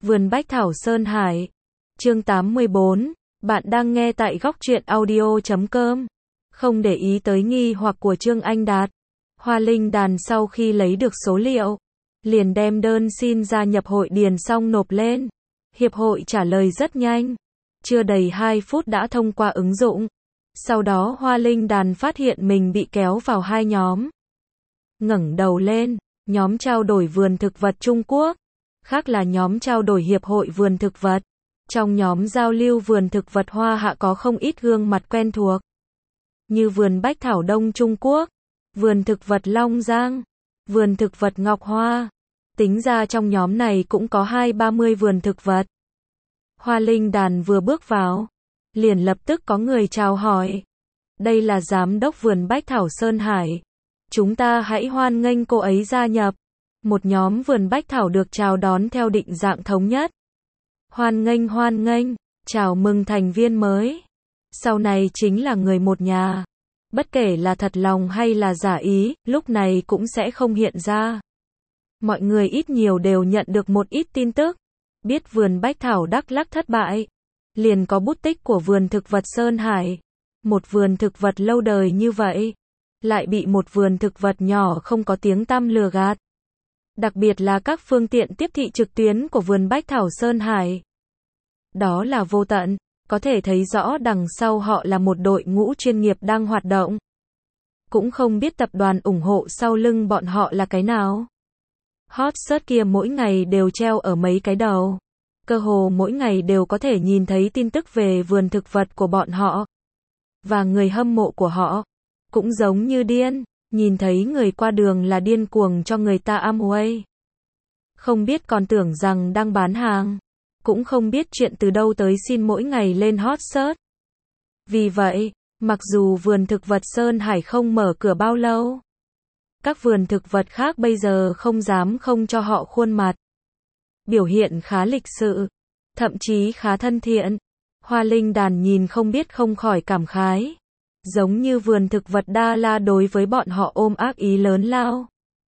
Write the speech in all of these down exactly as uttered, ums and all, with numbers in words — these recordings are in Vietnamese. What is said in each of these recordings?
Vườn Bách Thảo Sơn Hải. Chương tám mươi bốn. Bạn đang nghe tại góc truyện audio chấm com. Không để ý tới nghi hoặc của Trương Anh Đạt, Hoa Linh Đàn sau khi lấy được số liệu, liền đem đơn xin gia nhập hội điền xong nộp lên. Hiệp hội trả lời rất nhanh, chưa đầy hai phút đã thông qua ứng dụng. Sau đó Hoa Linh Đàn phát hiện mình bị kéo vào hai nhóm. Ngẩng đầu lên, nhóm trao đổi vườn thực vật Trung Quốc, khác là nhóm trao đổi hiệp hội vườn thực vật. Trong nhóm giao lưu vườn thực vật Hoa Hạ có không ít gương mặt quen thuộc, như vườn Bách Thảo Đông Trung Quốc, vườn thực vật Long Giang, vườn thực vật Ngọc Hoa. Tính ra trong nhóm này cũng có hai ba mươi vườn thực vật. Hoa Linh Đàn vừa bước vào, liền lập tức có người chào hỏi. Đây là giám đốc vườn Bách Thảo Sơn Hải. Chúng ta hãy hoan nghênh cô ấy gia nhập. Một nhóm vườn Bách Thảo được chào đón theo định dạng thống nhất. Hoan nghênh hoan nghênh, chào mừng thành viên mới. Sau này chính là người một nhà. Bất kể là thật lòng hay là giả ý, lúc này cũng sẽ không hiện ra. Mọi người ít nhiều đều nhận được một ít tin tức. Biết vườn Bách Thảo Đắk Lắk thất bại, liền có bút tích của vườn thực vật Sơn Hải. Một vườn thực vật lâu đời như vậy, lại bị một vườn thực vật nhỏ không có tiếng tăm lừa gạt. Đặc biệt là các phương tiện tiếp thị trực tuyến của vườn Bách Thảo Sơn Hải. Đó là vô tận, có thể thấy rõ đằng sau họ là một đội ngũ chuyên nghiệp đang hoạt động. Cũng không biết tập đoàn ủng hộ sau lưng bọn họ là cái nào. Hot search kia mỗi ngày đều treo ở mấy cái đầu. Cơ hồ mỗi ngày đều có thể nhìn thấy tin tức về vườn thực vật của bọn họ. Và người hâm mộ của họ cũng giống như điên, nhìn thấy người qua đường là điên cuồng cho người ta Amway. Không biết còn tưởng rằng đang bán hàng, cũng không biết chuyện từ đâu tới xin mỗi ngày lên hot search. Vì vậy, mặc dù vườn thực vật Sơn Hải không mở cửa bao lâu, các vườn thực vật khác bây giờ không dám không cho họ khuôn mặt. Biểu hiện khá lịch sự, thậm chí khá thân thiện. Hoa Linh Đàn nhìn không biết không khỏi cảm khái. Giống như vườn thực vật Đa La đối với bọn họ ôm ác ý lớn lao.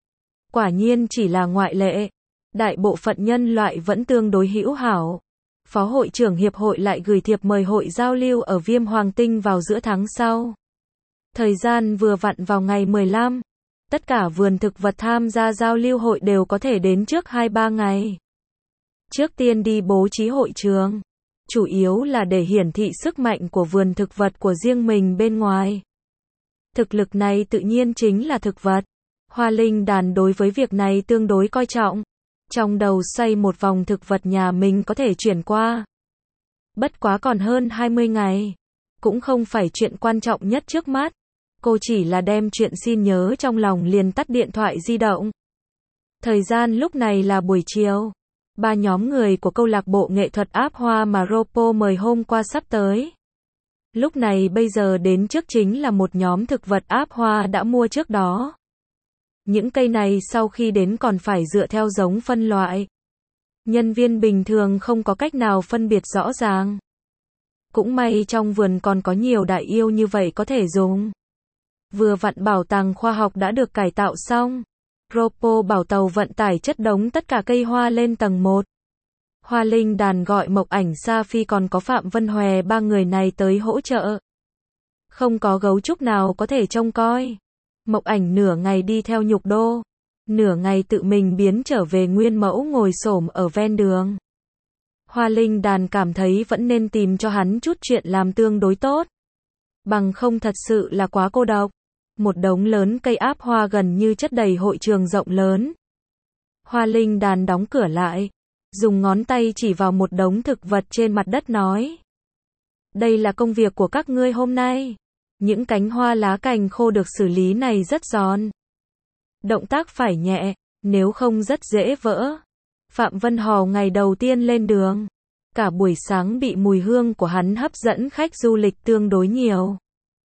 Quả nhiên chỉ là ngoại lệ. Đại bộ phận nhân loại vẫn tương đối hữu hảo. Phó hội trưởng hiệp hội lại gửi thiệp mời hội giao lưu ở Viêm Hoàng Tinh vào giữa tháng sau. Thời gian vừa vặn vào ngày mười lăm. Tất cả vườn thực vật tham gia giao lưu hội đều có thể đến trước hai ba ngày. Trước tiên đi bố trí hội trường. Chủ yếu là để hiển thị sức mạnh của vườn thực vật của riêng mình bên ngoài. Thực lực này tự nhiên chính là thực vật. Hoa Linh Đàn đối với việc này tương đối coi trọng. Trong đầu xoay một vòng thực vật nhà mình có thể chuyển qua. Bất quá còn hơn hai mươi ngày. Cũng không phải chuyện quan trọng nhất trước mắt. Cô chỉ là đem chuyện xin nhớ trong lòng liền tắt điện thoại di động. Thời gian lúc này là buổi chiều. Ba nhóm người của câu lạc bộ nghệ thuật áp hoa mà Ropo mời hôm qua sắp tới. Lúc này bây giờ đến trước chính là một nhóm thực vật áp hoa đã mua trước đó. Những cây này sau khi đến còn phải dựa theo giống phân loại. Nhân viên bình thường không có cách nào phân biệt rõ ràng. Cũng may trong vườn còn có nhiều đại yêu như vậy có thể dùng. Vừa vặn bảo tàng khoa học đã được cải tạo xong. Ropo bảo tàu vận tải chất đống tất cả cây hoa lên tầng một. Hoa Linh Đàn gọi Mộc Ảnh Sa Phi còn có Phạm Vân Hòe ba người này tới hỗ trợ. Không có gấu trúc nào có thể trông coi. Mộc Ảnh nửa ngày đi theo Nhục Đô, nửa ngày tự mình biến trở về nguyên mẫu ngồi xổm ở ven đường. Hoa Linh Đàn cảm thấy vẫn nên tìm cho hắn chút chuyện làm tương đối tốt. Bằng không thật sự là quá cô độc. Một đống lớn cây áp hoa gần như chất đầy hội trường rộng lớn. Hoa Linh Đàn đóng cửa lại, dùng ngón tay chỉ vào một đống thực vật trên mặt đất nói. Đây là công việc của các ngươi hôm nay. Những cánh hoa lá cành khô được xử lý này rất giòn. Động tác phải nhẹ, nếu không rất dễ vỡ. Phạm Vân Hò ngày đầu tiên lên đường. Cả buổi sáng bị mùi hương của hắn hấp dẫn khách du lịch tương đối nhiều.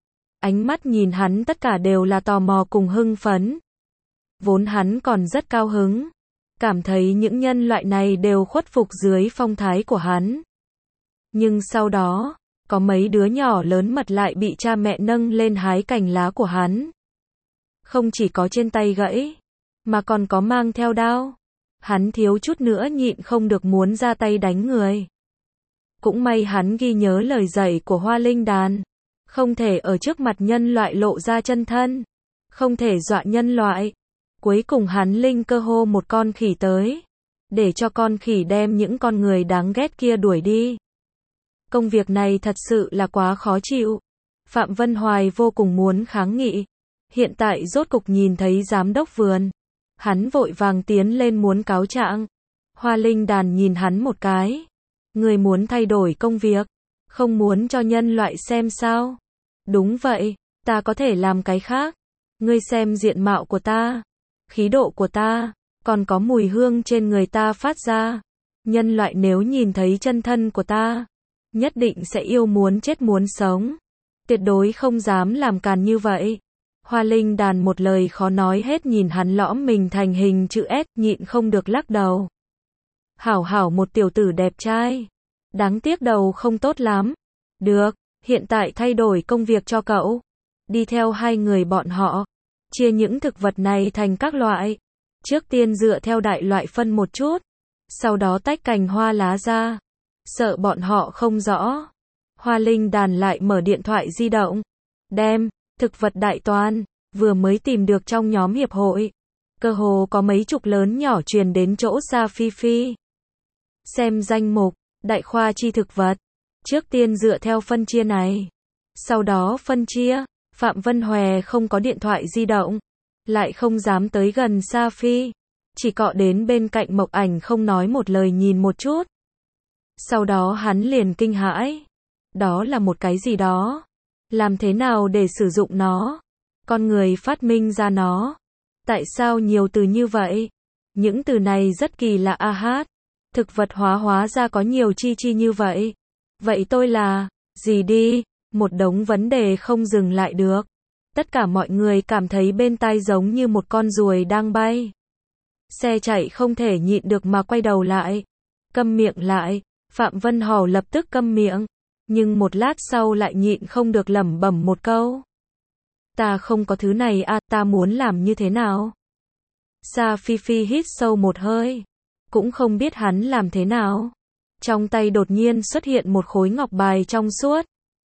Ánh mắt nhìn hắn tất cả đều là tò mò cùng hưng phấn. Vốn hắn còn rất cao hứng. Cảm thấy những nhân loại này đều khuất phục dưới phong thái của hắn. Nhưng sau đó, có mấy đứa nhỏ lớn mật lại bị cha mẹ nâng lên hái cành lá của hắn. Không chỉ có trên tay gãy, mà còn có mang theo đao. Hắn thiếu chút nữa nhịn không được muốn ra tay đánh người. Cũng may hắn ghi nhớ lời dạy của Hoa Linh Đàn. Không thể ở trước mặt nhân loại lộ ra chân thân. Không thể dọa nhân loại. Cuối cùng hắn linh cơ hô một con khỉ tới. Để cho con khỉ đem những con người đáng ghét kia đuổi đi. Công việc này thật sự là quá khó chịu. Phạm Vân Hoài vô cùng muốn kháng nghị. Hiện tại rốt cục nhìn thấy giám đốc vườn. Hắn vội vàng tiến lên muốn cáo trạng. Hoa Linh Đàn nhìn hắn một cái. Người muốn thay đổi công việc. Không muốn cho nhân loại xem sao? Đúng vậy, ta có thể làm cái khác. Ngươi xem diện mạo của ta. Khí độ của ta. Còn có mùi hương trên người ta phát ra. Nhân loại nếu nhìn thấy chân thân của ta. Nhất định sẽ yêu muốn chết muốn sống. Tuyệt đối không dám làm càn như vậy. Hoa Linh Đàn một lời khó nói hết nhìn hắn lõm mình thành hình chữ S, nhịn không được lắc đầu. Hảo hảo một tiểu tử đẹp trai. Đáng tiếc đầu không tốt lắm. Được, hiện tại thay đổi công việc cho cậu. Đi theo hai người bọn họ. Chia những thực vật này thành các loại. Trước tiên dựa theo đại loại phân một chút. Sau đó tách cành hoa lá ra. Sợ bọn họ không rõ. Hoa Linh Đàn lại mở điện thoại di động. Đem, thực vật đại toàn, vừa mới tìm được trong nhóm hiệp hội. Cơ hồ có mấy chục lớn nhỏ truyền đến chỗ Sa Phi Phi. Xem danh mục, đại khoa chi thực vật. Trước tiên dựa theo phân chia này. Sau đó phân chia, Phạm Vân Hòe không có điện thoại di động. Lại không dám tới gần Sa Phi. Chỉ cọ đến bên cạnh Mộc Ảnh không nói một lời nhìn một chút. Sau đó hắn liền kinh hãi. Đó là một cái gì đó. Làm thế nào để sử dụng nó? Con người phát minh ra nó. Tại sao nhiều từ như vậy? Những từ này rất kỳ lạ a hát. Thực vật hóa hóa ra có nhiều chi chi như vậy. Vậy tôi là, gì đi? Một đống vấn đề không dừng lại được. Tất cả mọi người cảm thấy bên tai giống như một con ruồi đang bay. Xe chạy không thể nhịn được mà quay đầu lại. Câm miệng lại. Phạm Vân Hầu lập tức câm miệng. Nhưng một lát sau lại nhịn không được lẩm bẩm một câu. Ta không có thứ này à, ta muốn làm như thế nào? Sa Phi Phi hít sâu một hơi. Cũng không biết hắn làm thế nào. Trong tay đột nhiên xuất hiện một khối ngọc bài trong suốt.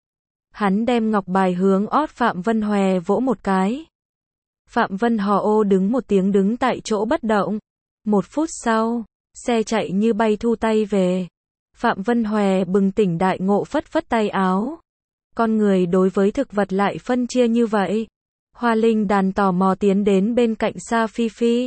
Hắn đem ngọc bài hướng ót Phạm Vân Hòe vỗ một cái. Phạm Vân Hò ô đứng một tiếng đứng tại chỗ bất động. Một phút sau, xe chạy như bay thu tay về. Phạm Vân Hòe bừng tỉnh đại ngộ phất phất tay áo. Con người đối với thực vật lại phân chia như vậy. Hoa Linh Đàn tò mò tiến đến bên cạnh Sa Phi Phi.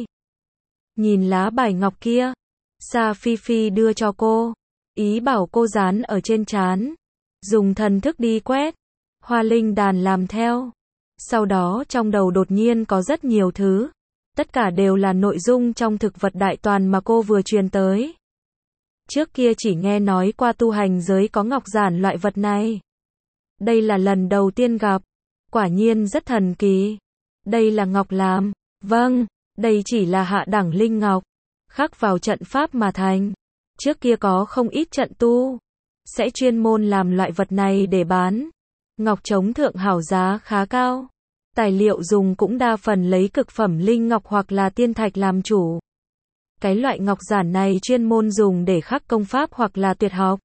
Nhìn lá bài ngọc kia. Sa Phi Phi đưa cho cô. Ý bảo cô dán ở trên trán. Dùng thần thức đi quét. Hoa Linh Đàn làm theo. Sau đó trong đầu đột nhiên có rất nhiều thứ. Tất cả đều là nội dung trong thực vật đại toàn mà cô vừa truyền tới. Trước kia chỉ nghe nói qua tu hành giới có ngọc giản loại vật này. Đây là lần đầu tiên gặp. Quả nhiên rất thần kỳ. Đây là ngọc làm. Vâng, đây chỉ là hạ đẳng linh ngọc. Khắc vào trận pháp mà thành. Trước kia có không ít trận tu. Sẽ chuyên môn làm loại vật này để bán. Ngọc chống thượng hảo giá khá cao. Tài liệu dùng cũng đa phần lấy cực phẩm linh ngọc hoặc là tiên thạch làm chủ. Cái loại ngọc giản này chuyên môn dùng để khắc công pháp hoặc là tuyệt học.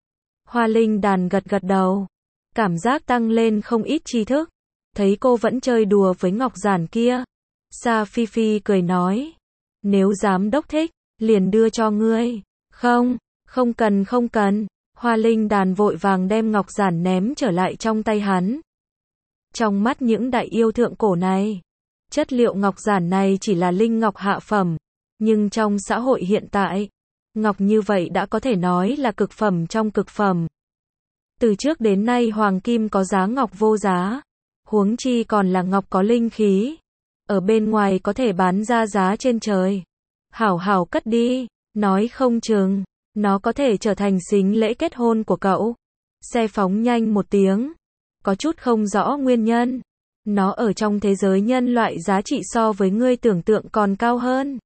Hoa Linh Đàn gật gật đầu. Cảm giác tăng lên không ít tri thức. Thấy cô vẫn chơi đùa với ngọc giản kia. Sa Phi Phi cười nói. Nếu giám đốc thích, liền đưa cho ngươi. Không, không cần không cần. Hoa Linh Đàn vội vàng đem ngọc giản ném trở lại trong tay hắn. Trong mắt những đại yêu thượng cổ này, chất liệu ngọc giản này chỉ là linh ngọc hạ phẩm. Nhưng trong xã hội hiện tại, ngọc như vậy đã có thể nói là cực phẩm trong cực phẩm. Từ trước đến nay hoàng kim có giá ngọc vô giá. Huống chi còn là ngọc có linh khí. Ở bên ngoài có thể bán ra giá trên trời. Hảo hảo cất đi, nói không chừng, nó có thể trở thành sính lễ kết hôn của cậu. Xe phóng nhanh một tiếng. Có chút không rõ nguyên nhân. Nó ở trong thế giới nhân loại giá trị so với ngươi tưởng tượng còn cao hơn.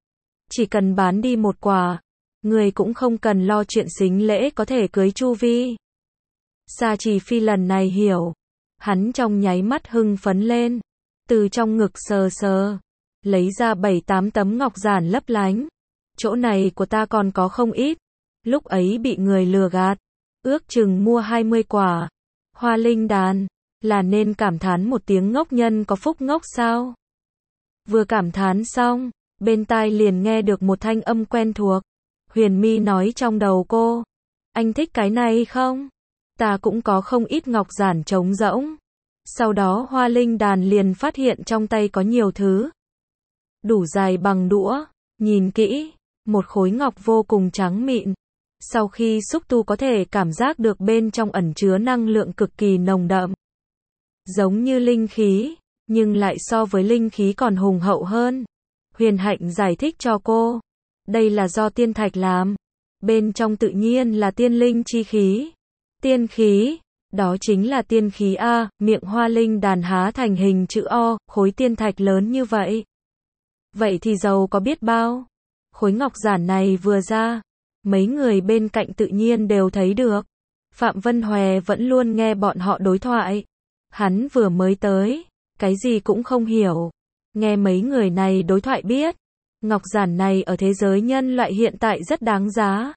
Chỉ cần bán đi một quả, người cũng không cần lo chuyện sính lễ có thể cưới Chu Vi. Sa Trì Phi lần này hiểu. Hắn trong nháy mắt hưng phấn lên. Từ trong ngực sờ sờ. Lấy ra bảy tám tấm ngọc giản lấp lánh. chỗ này của ta còn có không ít. Lúc ấy bị người lừa gạt, ước chừng mua hai mươi quả. Hoa linh đàn, là nên cảm thán một tiếng ngốc nhân có phúc ngốc sao? Vừa cảm thán xong, bên tai liền nghe được một thanh âm quen thuộc. Huyền Mi nói trong đầu cô, anh thích cái này không? Ta cũng có không ít ngọc giản trống rỗng. Sau đó Hoa linh đàn liền phát hiện trong tay có nhiều thứ. Đủ dài bằng đũa, nhìn kỹ, một khối ngọc vô cùng trắng mịn. Sau khi xúc tu có thể cảm giác được bên trong ẩn chứa năng lượng cực kỳ nồng đậm. Giống như linh khí, nhưng lại so với linh khí còn hùng hậu hơn. Huyền Hạnh giải thích cho cô, đây là do tiên thạch làm. Bên trong tự nhiên là tiên linh chi khí. Tiên khí, đó chính là tiên khí A, miệng Hoa linh đàn há thành hình chữ O, khối tiên thạch lớn như vậy. Vậy thì giàu có biết bao. Khối ngọc giản này vừa ra, mấy người bên cạnh tự nhiên đều thấy được. Phạm Vân Hòe vẫn luôn nghe bọn họ đối thoại. Hắn vừa mới tới, cái gì cũng không hiểu. Nghe mấy người này đối thoại biết, ngọc giản này ở thế giới nhân loại hiện tại rất đáng giá.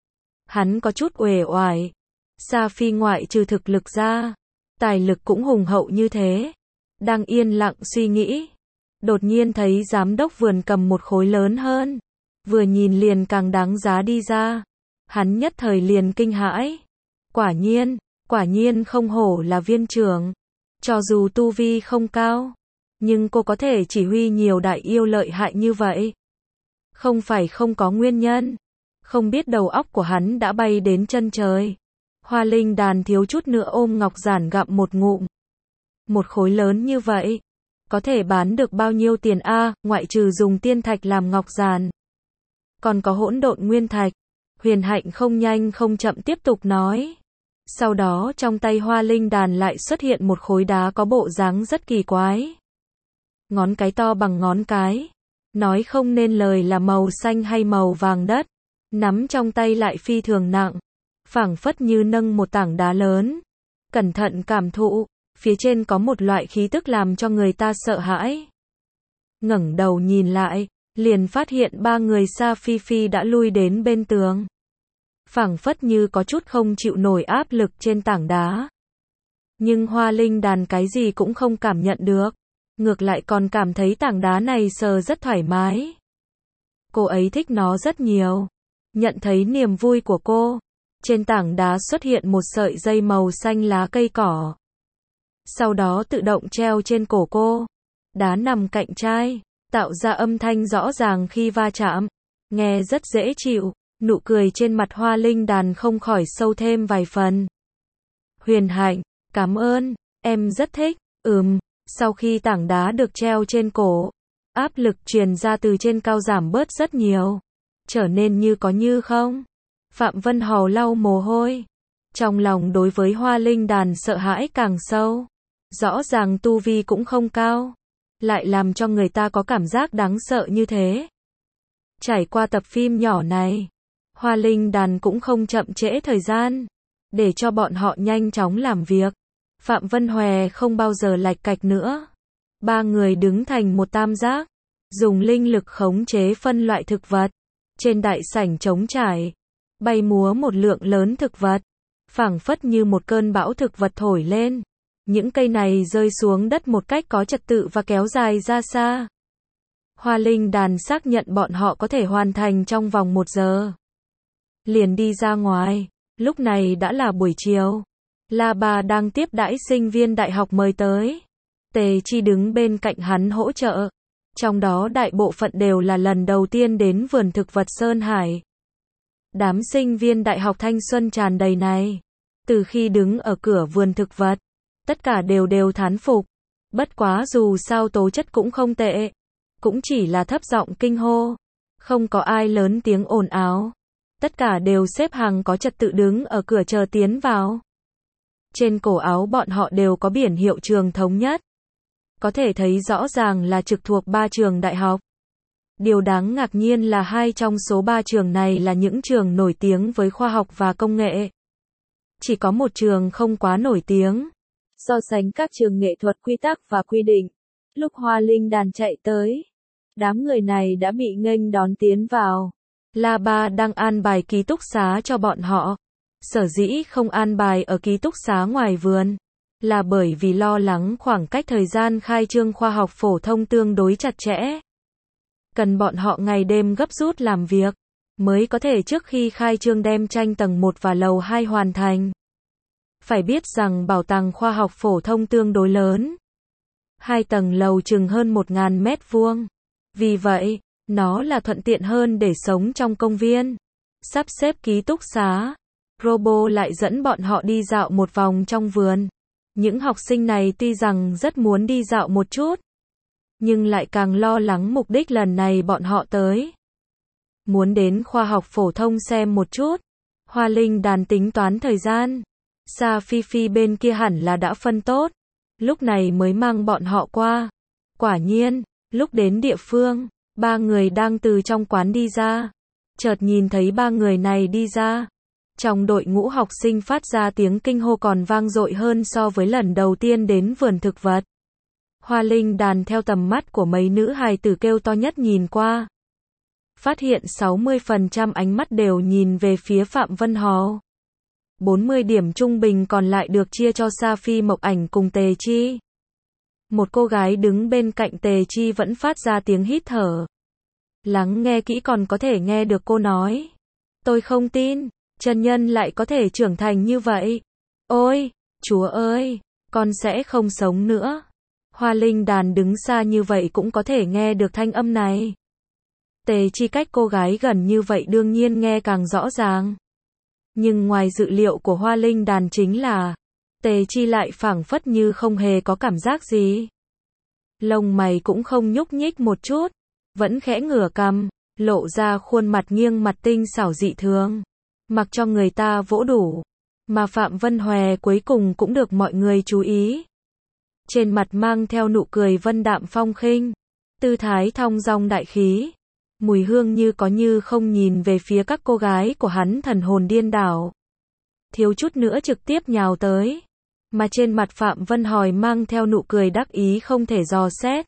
Hắn có chút uể oải. Sa Phi ngoại trừ thực lực ra, tài lực cũng hùng hậu như thế. Đang yên lặng suy nghĩ, đột nhiên thấy giám đốc vườn cầm một khối lớn hơn. Vừa nhìn liền càng đáng giá đi ra. Hắn nhất thời liền kinh hãi. Quả nhiên, quả nhiên không hổ là viên trưởng. Cho dù tu vi không cao, nhưng cô có thể chỉ huy nhiều đại yêu lợi hại như vậy. Không phải không có nguyên nhân. Không biết đầu óc của hắn đã bay đến chân trời. Hoa linh đàn thiếu chút nữa ôm ngọc giản gặm một ngụm. Một khối lớn như vậy, có thể bán được bao nhiêu tiền a, ngoại trừ dùng tiên thạch làm ngọc giản. Còn có hỗn độn nguyên thạch. Huyền Hạnh không nhanh không chậm tiếp tục nói. Sau đó trong tay Hoa linh đàn lại xuất hiện một khối đá có bộ dáng rất kỳ quái. Ngón cái to bằng ngón cái. Nói không nên lời là màu xanh hay màu vàng đất. Nắm trong tay lại phi thường nặng. Phảng phất như nâng một tảng đá lớn. Cẩn thận cảm thụ, phía trên có một loại khí tức làm cho người ta sợ hãi. Ngẩng đầu nhìn lại, liền phát hiện ba người Sa Phi Phi đã lui đến bên tường. Phảng phất như có chút không chịu nổi áp lực trên tảng đá. Nhưng Hoa linh đàn cái gì cũng không cảm nhận được. Ngược lại còn cảm thấy tảng đá này sờ rất thoải mái. Cô ấy thích nó rất nhiều. Nhận thấy niềm vui của cô. Trên tảng đá xuất hiện một sợi dây màu xanh lá cây cỏ. Sau đó tự động treo trên cổ cô. Đá nằm cạnh chai, tạo ra âm thanh rõ ràng khi va chạm. Nghe rất dễ chịu, nụ cười trên mặt Hoa linh đàn không khỏi sâu thêm vài phần. Huyền Hạnh, cảm ơn, em rất thích, ừm, sau khi tảng đá được treo trên cổ, áp lực truyền ra từ trên cao giảm bớt rất nhiều. Trở nên như có như không. Phạm Vân Hầu lau mồ hôi. Trong lòng đối với Hoa linh đàn sợ hãi càng sâu. Rõ ràng tu vi cũng không cao. Lại làm cho người ta có cảm giác đáng sợ như thế. Trải qua tập phim nhỏ này, Hoa linh đàn cũng không chậm trễ thời gian. Để cho bọn họ nhanh chóng làm việc. Phạm Vân Hòe không bao giờ lạch cạch nữa. Ba người đứng thành một tam giác. Dùng linh lực khống chế phân loại thực vật. Trên đại sảnh trống trải. Bay múa một lượng lớn thực vật. Phảng phất như một cơn bão thực vật thổi lên. Những cây này rơi xuống đất một cách có trật tự và kéo dài ra xa. Hoa linh đàn xác nhận bọn họ có thể hoàn thành trong vòng một giờ. Liền đi ra ngoài. Lúc này đã là buổi chiều. La Bà đang tiếp đãi sinh viên đại học mời tới. Tề Chi đứng bên cạnh hắn hỗ trợ. Trong đó đại bộ phận đều là lần đầu tiên đến vườn thực vật Sơn Hải. Đám sinh viên đại học thanh xuân tràn đầy này. Từ khi đứng ở cửa vườn thực vật, tất cả đều đều thán phục. Bất quá dù sao tố chất cũng không tệ. Cũng chỉ là thấp giọng kinh hô. Không có ai lớn tiếng ồn ào. Tất cả đều xếp hàng có trật tự đứng ở cửa chờ tiến vào. Trên cổ áo bọn họ đều có biển hiệu trường thống nhất. Có thể thấy rõ ràng là trực thuộc ba trường đại học. Điều đáng ngạc nhiên là hai trong số ba trường này là những trường nổi tiếng với khoa học và công nghệ. Chỉ có một trường không quá nổi tiếng. So sánh các trường nghệ thuật quy tắc và quy định. Lúc Hoa linh đàn chạy tới, đám người này đã bị nghênh đón tiến vào. La Ba đang an bài ký túc xá cho bọn họ. Sở dĩ không an bài ở ký túc xá ngoài vườn, là bởi vì lo lắng khoảng cách thời gian khai trương khoa học phổ thông tương đối chặt chẽ. Cần bọn họ ngày đêm gấp rút làm việc, mới có thể trước khi khai trương đem tranh tầng một và lầu hai hoàn thành. Phải biết rằng bảo tàng khoa học phổ thông tương đối lớn. Hai tầng lầu chừng hơn một nghìn mét vuông. Vì vậy, nó là thuận tiện hơn để sống trong công viên. Sắp xếp ký túc xá, Robo lại dẫn bọn họ đi dạo một vòng trong vườn. Những học sinh này tuy rằng rất muốn đi dạo một chút, nhưng lại càng lo lắng mục đích lần này bọn họ tới. Muốn đến khoa học phổ thông xem một chút. Hoa Linh Đàn tính toán thời gian. Sa Phi Phi bên kia hẳn là đã phân tốt. Lúc này mới mang bọn họ qua. Quả nhiên, lúc đến địa phương, ba người đang từ trong quán đi ra. Chợt nhìn thấy ba người này đi ra. Trong đội ngũ học sinh phát ra tiếng kinh hô còn vang dội hơn so với lần đầu tiên đến vườn thực vật. Hoa Linh Đàn theo tầm mắt của mấy nữ hài tử kêu to nhất nhìn qua. Phát hiện sáu mươi phần trăm ánh mắt đều nhìn về phía Phạm Vân Hò. bốn mươi điểm trung bình còn lại được chia cho Sa Phi Mộc Ảnh cùng Tề Chi. Một cô gái đứng bên cạnh Tề Chi vẫn phát ra tiếng hít thở. Lắng nghe kỹ còn có thể nghe được cô nói. Tôi không tin, chân nhân lại có thể trưởng thành như vậy. Ôi, Chúa ơi, con sẽ không sống nữa. Hoa Linh Đàn đứng xa như vậy cũng có thể nghe được thanh âm này. Tề Chi cách cô gái gần như vậy đương nhiên nghe càng rõ ràng. Nhưng ngoài dự liệu của Hoa Linh Đàn chính là, Tề Chi lại phảng phất như không hề có cảm giác gì. Lông mày cũng không nhúc nhích một chút, vẫn khẽ ngửa cằm, lộ ra khuôn mặt nghiêng mặt tinh xảo dị thường. Mặc cho người ta vỗ đủ, mà Phạm Vân Hòe cuối cùng cũng được mọi người chú ý. Trên mặt mang theo nụ cười vân đạm phong khinh, tư thái thong dong đại khí. Mùi hương như có như không nhìn về phía các cô gái của hắn thần hồn điên đảo. Thiếu chút nữa trực tiếp nhào tới. Mà trên mặt Phạm Vân Hòi mang theo nụ cười đắc ý không thể dò xét.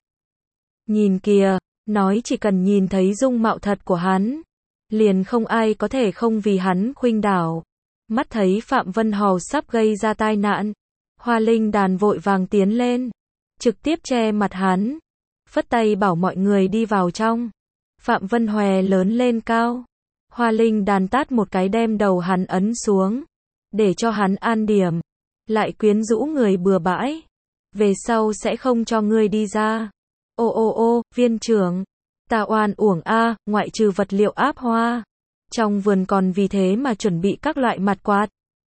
Nhìn kìa, nói chỉ cần nhìn thấy dung mạo thật của hắn, liền không ai có thể không vì hắn khuynh đảo. Mắt thấy Phạm Vân Hò sắp gây ra tai nạn, Hoa Linh Đàn vội vàng tiến lên, trực tiếp che mặt hắn, phất tay bảo mọi người đi vào trong. Phạm Vân Hòe lớn lên cao. Hoa Linh Đàn tát một cái đem đầu hắn ấn xuống, để cho hắn an điểm. Lại quyến rũ người bừa bãi. Về sau sẽ không cho ngươi đi ra. Ô ô ô, viên trưởng. Ta oan uổng a, ngoại trừ vật liệu áp hoa. Trong vườn còn vì thế mà chuẩn bị các loại mặt quạt,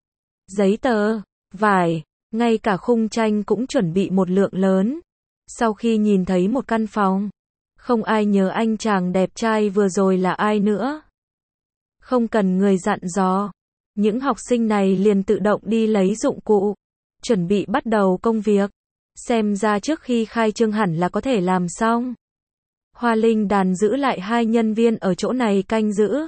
giấy tờ, vải, ngay cả khung tranh cũng chuẩn bị một lượng lớn. Sau khi nhìn thấy một căn phòng, không ai nhớ anh chàng đẹp trai vừa rồi là ai nữa. Không cần người dặn dò, những học sinh này liền tự động đi lấy dụng cụ, chuẩn bị bắt đầu công việc. Xem ra trước khi khai trương hẳn là có thể làm xong. Hoa Linh Đàn giữ lại hai nhân viên ở chỗ này canh giữ,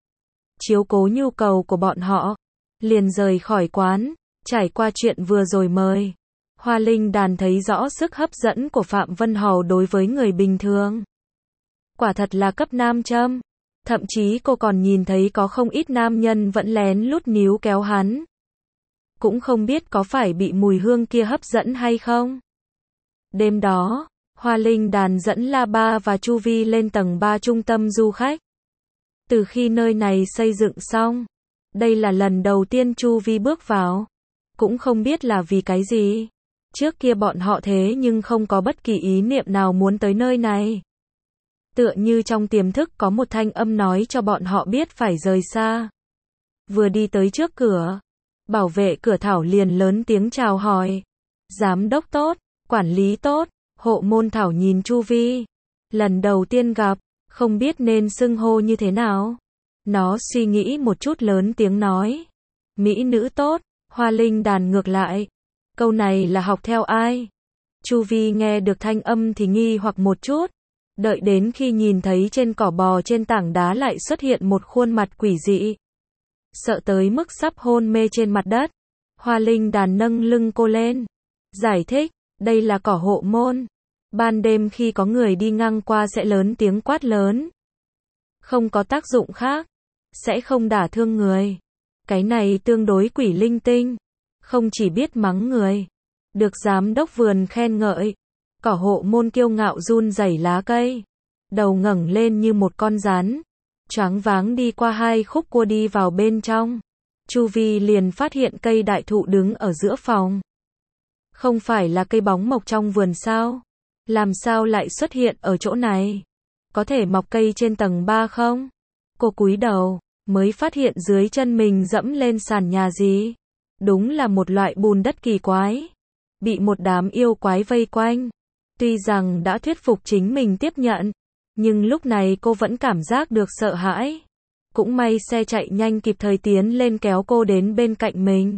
chiếu cố nhu cầu của bọn họ, liền rời khỏi quán. Trải qua chuyện vừa rồi mời, Hoa Linh Đàn thấy rõ sức hấp dẫn của Phạm Vân Hầu đối với người bình thường. Quả thật là cấp nam châm. Thậm chí cô còn nhìn thấy có không ít nam nhân vẫn lén lút níu kéo hắn. Cũng không biết có phải bị mùi hương kia hấp dẫn hay không. Đêm đó, Hoa Linh Đàn dẫn La Ba và Chu Vi lên tầng ba trung tâm du khách. Từ khi nơi này xây dựng xong, đây là lần đầu tiên Chu Vi bước vào. Cũng không biết là vì cái gì. Trước kia bọn họ thế nhưng không có bất kỳ ý niệm nào muốn tới nơi này. Tựa như trong tiềm thức có một thanh âm nói cho bọn họ biết phải rời xa. Vừa đi tới trước cửa, bảo vệ cửa Thảo liền lớn tiếng chào hỏi. Giám đốc tốt, quản lý tốt. Hộ môn Thảo nhìn Chu Vi. Lần đầu tiên gặp, không biết nên xưng hô như thế nào. Nó suy nghĩ một chút lớn tiếng nói. Mỹ nữ tốt. Hoa Linh Đàn ngược lại. Câu này là học theo ai? Chu Vi nghe được thanh âm thì nghi hoặc một chút. Đợi đến khi nhìn thấy trên cỏ bò trên tảng đá lại xuất hiện một khuôn mặt quỷ dị. Sợ tới mức sắp hôn mê trên mặt đất. Hoa Linh Đàn nâng lưng cô lên. Giải thích, đây là cỏ hộ môn. Ban đêm khi có người đi ngang qua sẽ lớn tiếng quát lớn. không có tác dụng khác, sẽ không đả thương người. Cái này tương đối quỷ linh tinh, không chỉ biết mắng người, được giám đốc vườn khen ngợi. Cỏ hộ môn kiêu ngạo run rẩy lá cây, đầu ngẩng lên như một con rắn, choáng váng đi qua hai khúc cua đi vào bên trong. Chu vi liền phát hiện cây đại thụ đứng ở giữa phòng. Không phải là cây bóng mộc trong vườn sao? Làm sao lại xuất hiện ở chỗ này? Có thể mọc cây trên tầng ba không? Cô cúi đầu, mới phát hiện dưới chân mình dẫm lên sàn nhà gì. Đúng là một loại bùn đất kỳ quái. Bị một đám yêu quái vây quanh. Tuy rằng đã thuyết phục chính mình tiếp nhận, nhưng lúc này cô vẫn cảm giác được sợ hãi. Cũng may xe chạy nhanh kịp thời tiến lên kéo cô đến bên cạnh mình.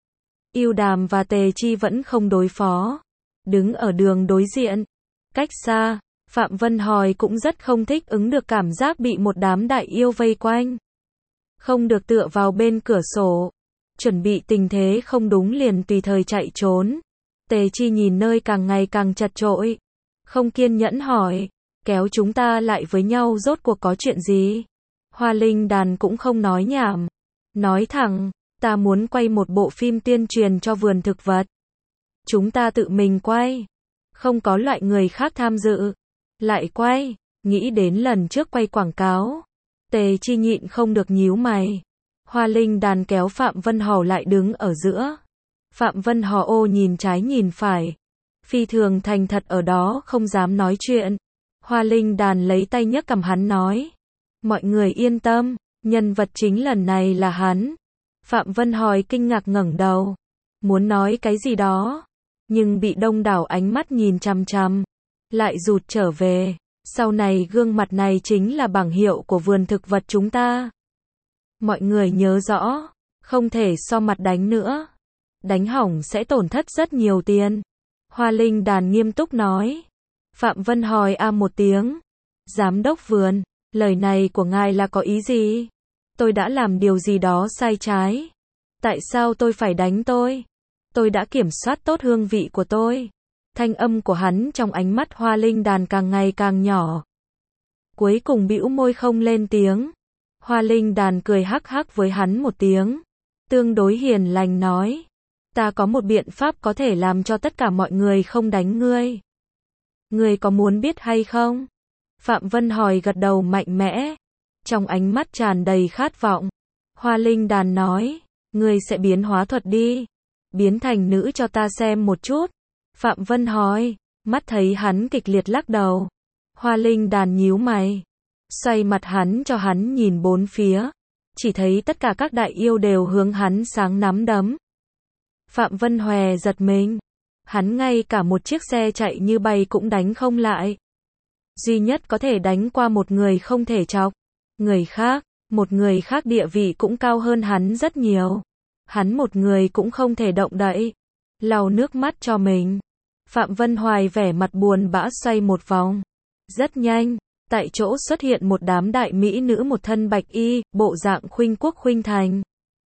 Yêu Đàm và Tề Chi vẫn không đối phó. Đứng ở đường đối diện. Cách xa, Phạm Vân Hòi cũng rất không thích ứng được cảm giác bị một đám đại yêu vây quanh. Không được tựa vào bên cửa sổ. Chuẩn bị tình thế không đúng liền tùy thời chạy trốn. Tề Chi nhìn nơi càng ngày càng chật chội. Không kiên nhẫn hỏi. Kéo chúng ta lại với nhau rốt cuộc có chuyện gì? Hoa Linh Đàn cũng không nói nhảm. Nói thẳng, ta muốn quay một bộ phim tuyên truyền cho vườn thực vật. Chúng ta tự mình quay. Không có loại người khác tham dự. Lại quay, nghĩ đến lần trước quay quảng cáo. Tề Chi nhịn không được nhíu mày. Hoa Linh Đàn kéo Phạm Vân Hò lại đứng ở giữa. Phạm Vân Hò ô nhìn trái nhìn phải. Phi thường thành thật ở đó không dám nói chuyện. Hoa Linh Đàn lấy tay nhấc cằm hắn nói. Mọi người yên tâm, nhân vật chính lần này là hắn. Phạm Vân Hòi kinh ngạc ngẩng đầu. Muốn nói cái gì đó. Nhưng bị đông đảo ánh mắt nhìn chằm chằm. Lại rụt trở về. Sau này gương mặt này chính là bảng hiệu của vườn thực vật chúng ta. Mọi người nhớ rõ. Không thể so mặt đánh nữa. Đánh hỏng sẽ tổn thất rất nhiều tiền. Hoa Linh Đàn nghiêm túc nói. Phạm Vân Hòi a một tiếng. Giám đốc vườn, lời này của ngài là có ý gì? Tôi đã làm điều gì đó sai trái? Tại sao tôi phải đánh tôi? Tôi đã kiểm soát tốt hương vị của tôi. Thanh âm của hắn trong ánh mắt Hoa Linh Đàn càng ngày càng nhỏ. Cuối cùng bĩu môi không lên tiếng. Hoa Linh Đàn cười hắc hắc với hắn một tiếng. Tương đối hiền lành nói. Ta có một biện pháp có thể làm cho tất cả mọi người không đánh ngươi. Ngươi có muốn biết hay không? Phạm Vân Hòi gật đầu mạnh mẽ. Trong ánh mắt tràn đầy khát vọng. Hoa Linh Đàn nói. Ngươi sẽ biến hóa thuật đi. Biến thành nữ cho ta xem một chút. Phạm Vân Hòi. Mắt thấy hắn kịch liệt lắc đầu. Hoa Linh Đàn nhíu mày. Xoay mặt hắn cho hắn nhìn bốn phía. Chỉ thấy tất cả các đại yêu đều hướng hắn sáng nắm đấm. Phạm Vân Hòe giật mình. Hắn ngay cả một chiếc xe chạy như bay cũng đánh không lại. Duy nhất có thể đánh qua một người không thể chọc. Người khác, một người khác địa vị cũng cao hơn hắn rất nhiều. Hắn một người cũng không thể động đậy. Lau nước mắt cho mình. Phạm Vân Hoài vẻ mặt buồn bã xoay một vòng. Rất nhanh, tại chỗ xuất hiện một đám đại mỹ nữ một thân bạch y, bộ dạng khuynh quốc khuynh thành.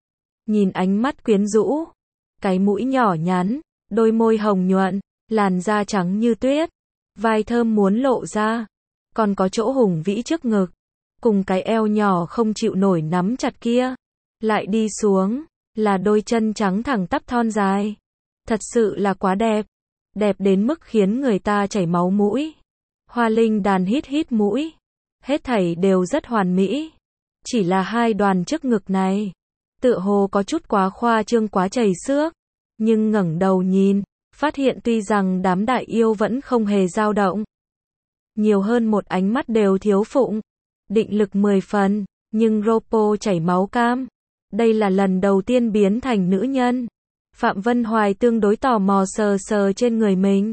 Nhìn ánh mắt quyến rũ. Cái mũi nhỏ nhắn. Đôi môi hồng nhuận, làn da trắng như tuyết, vai thơm muốn lộ ra, còn có chỗ hùng vĩ trước ngực, cùng cái eo nhỏ không chịu nổi nắm chặt kia. Lại đi xuống, là đôi chân trắng thẳng tắp thon dài. Thật sự là quá đẹp, đẹp đến mức khiến người ta chảy máu mũi. Hoa Linh Đàn hít hít mũi, hết thảy đều rất hoàn mỹ. Chỉ là hai đoàn trước ngực này, tựa hồ có chút quá khoa trương quá chảy xước. Nhưng ngẩng đầu nhìn, phát hiện tuy rằng đám đại yêu vẫn không hề dao động. Nhiều hơn một ánh mắt đều thiếu phụng. Định lực mười phần, nhưng Ropo chảy máu cam. Đây là lần đầu tiên biến thành nữ nhân. Phạm Vân Hoài tương đối tò mò sờ sờ trên người mình.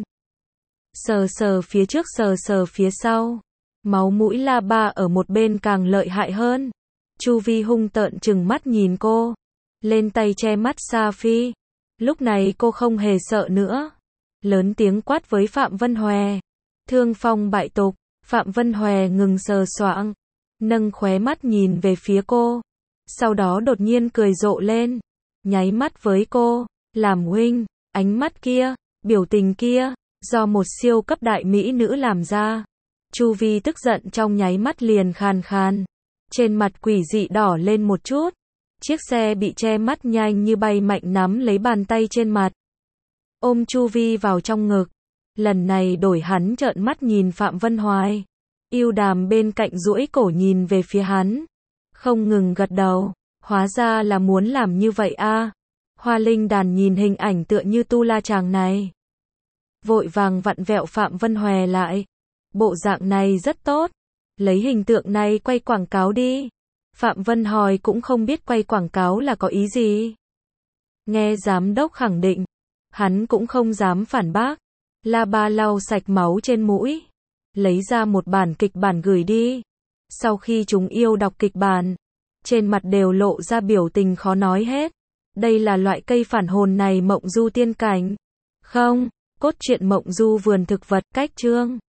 Sờ sờ phía trước sờ sờ phía sau. Máu mũi la ba ở một bên càng lợi hại hơn. Chu Vi hung tợn trừng mắt nhìn cô. Lên tay che mắt Sa Phi. Lúc này cô không hề sợ nữa. Lớn tiếng quát với Phạm Vân Hòe. Thương phong bại tục. Phạm Vân Hòe ngừng sờ soạng. Nâng khóe mắt nhìn về phía cô. Sau đó đột nhiên cười rộ lên. Nháy mắt với cô. Làm huynh. Ánh mắt kia. Biểu tình kia. Do một siêu cấp đại mỹ nữ làm ra. Chu Vi tức giận trong nháy mắt liền khàn khàn. Trên mặt quỷ dị đỏ lên một chút. Chiếc xe bị che mắt nhanh như bay mạnh nắm lấy bàn tay trên mặt. Ôm Chu Vi vào trong ngực. Lần này đổi hắn trợn mắt nhìn Phạm Vân Hoài. Yêu Đàm bên cạnh duỗi cổ nhìn về phía hắn. Không ngừng gật đầu. Hóa ra là muốn làm như vậy a. À. Hoa Linh Đàn nhìn hình ảnh tựa như tu la chàng này. Vội vàng vặn vẹo Phạm Vân Hoài lại. Bộ dạng này rất tốt. Lấy hình tượng này quay quảng cáo đi. Phạm Vân Hoài cũng không biết quay quảng cáo là có ý gì. Nghe giám đốc khẳng định. Hắn cũng không dám phản bác. La Ba lau sạch máu trên mũi. Lấy ra một bản kịch bản gửi đi. Sau khi chúng yêu đọc kịch bản, trên mặt đều lộ ra biểu tình khó nói hết. Đây là loại cây phản hồn này mộng du tiên cảnh. Không, cốt truyện mộng du vườn thực vật cách chương.